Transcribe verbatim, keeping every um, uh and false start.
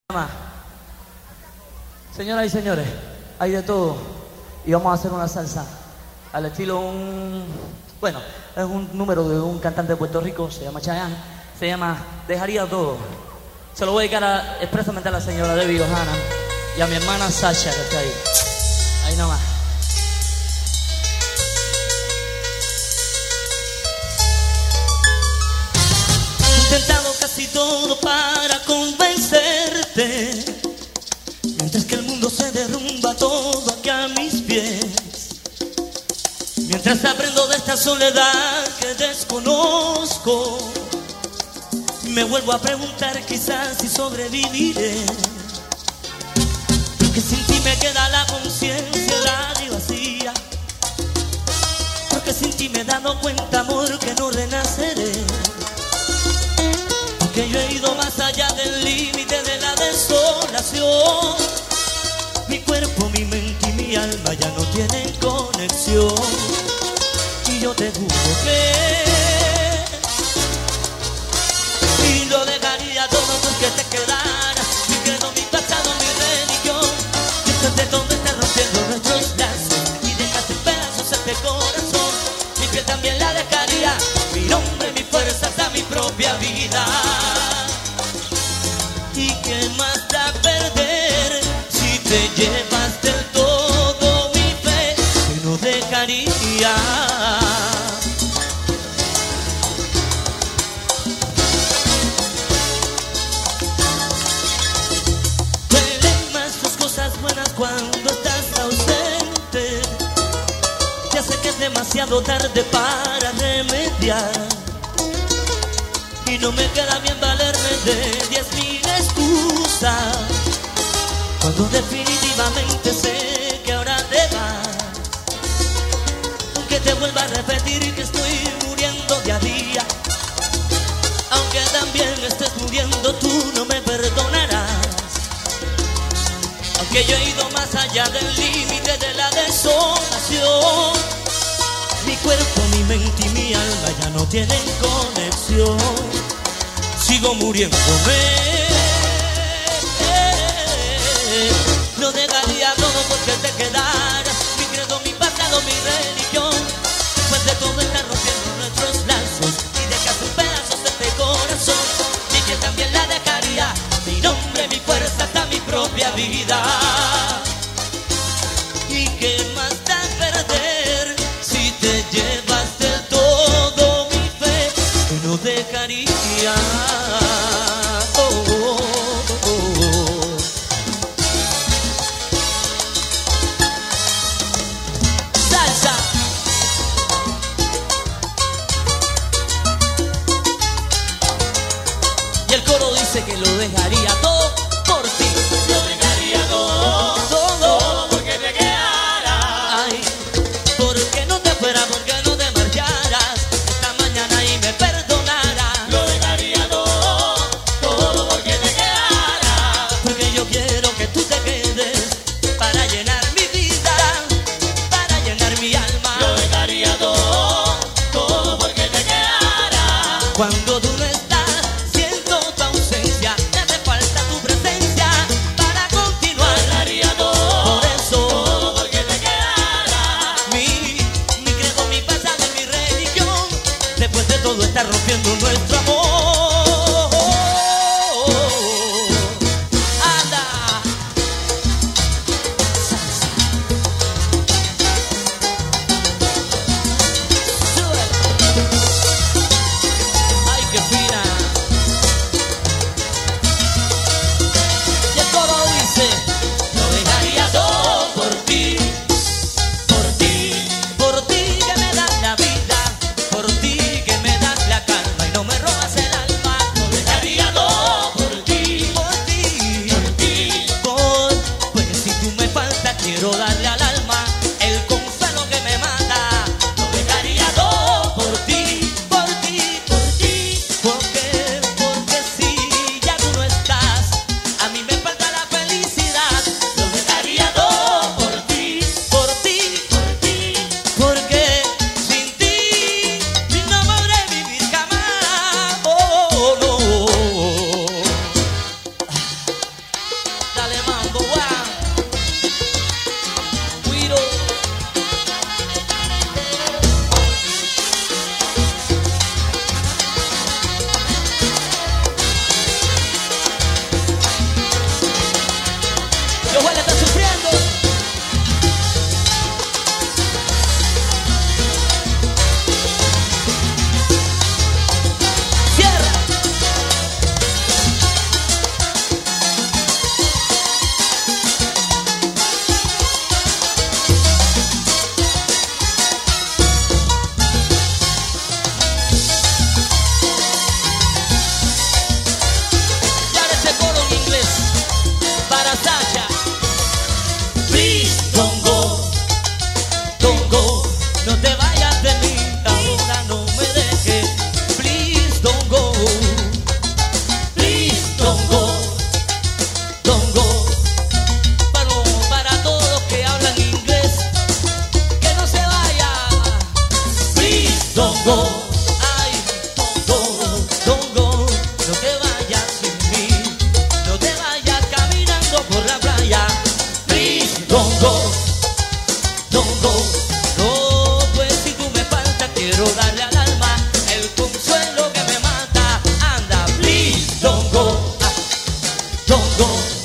Más. Señoras y señores, hay de todo y vamos a hacer una salsa al estilo un... Bueno, es un número de un cantante de Puerto Rico, se llama Chayanne, se llama Dejaría Todo. Se lo voy a dedicar a, expresamente a la señora Debbie Ohana y a mi hermana Sasha que está ahí. Ahí nomás. He intentado casi todo para convencerte, mientras que el mundo se derrumba todo aquí a mis pies. Mientras aprendo de esta soledad que desconozco, me vuelvo a preguntar quizás si sobreviviré. Porque sin ti me queda la conciencia helada y vacía. Porque sin ti me he dado cuenta, amor, que no renaceré. Porque yo he ido más allá del límite de la desolación. Mi cuerpo, mi mente y mi alma ya no tienen conexión. Y yo te juro que y lo dejaría todo porque te quedara. Mi credo, mi pasado, mi religión. Yo sé de dónde están rompiendo nuestros lazos y dejaste en pedazos este corazón. Mi piel también la dejaría, mi nombre, mi fuerza, hasta mi propia vida. ¿Y qué más da perder si te llevas del todo mi fe? Que no dejaría. Duelen más tus cosas buenas cuando estás ausente. Ya sé que es demasiado tarde para remediar, y no me queda bien valerme de diez mil excusas, cuando definitivamente sé que ahora te vas. Aunque te vuelva a repetir que estoy muriendo día a día, aunque también estés muriendo, tú no me perdonarás. Aunque yo he ido más allá del límite de la desolación, mi cuerpo, mi mente y mi alma ya no tienen conexión. Sigo muriéndome. No dejaría todo porque te quedaras. Mi credo, mi pasado, mi religión. Después de todo está rompiendo nuestros lazos y dejas en pedazos este corazón. Y que también la dejaría, mi nombre, mi fuerza, hasta mi propia vida. ¿Y qué más da perder si te llevas del todo mi fe? Que no dejaría. Oh, oh, oh, oh. Salsa. Y el coro dice que lo dejaría todo por ti. Lo dejaría todo don't go. Bueno, para todos que hablan inglés, que no se vaya. Please don't go. Ay, don't go, don't go. No te vayas sin mí. No te vayas caminando por la playa. Please don't go, don't go. No, pues si tú me faltas, quiero darle al alma el consuelo que me mata. Anda, please don't go, ah, don't go.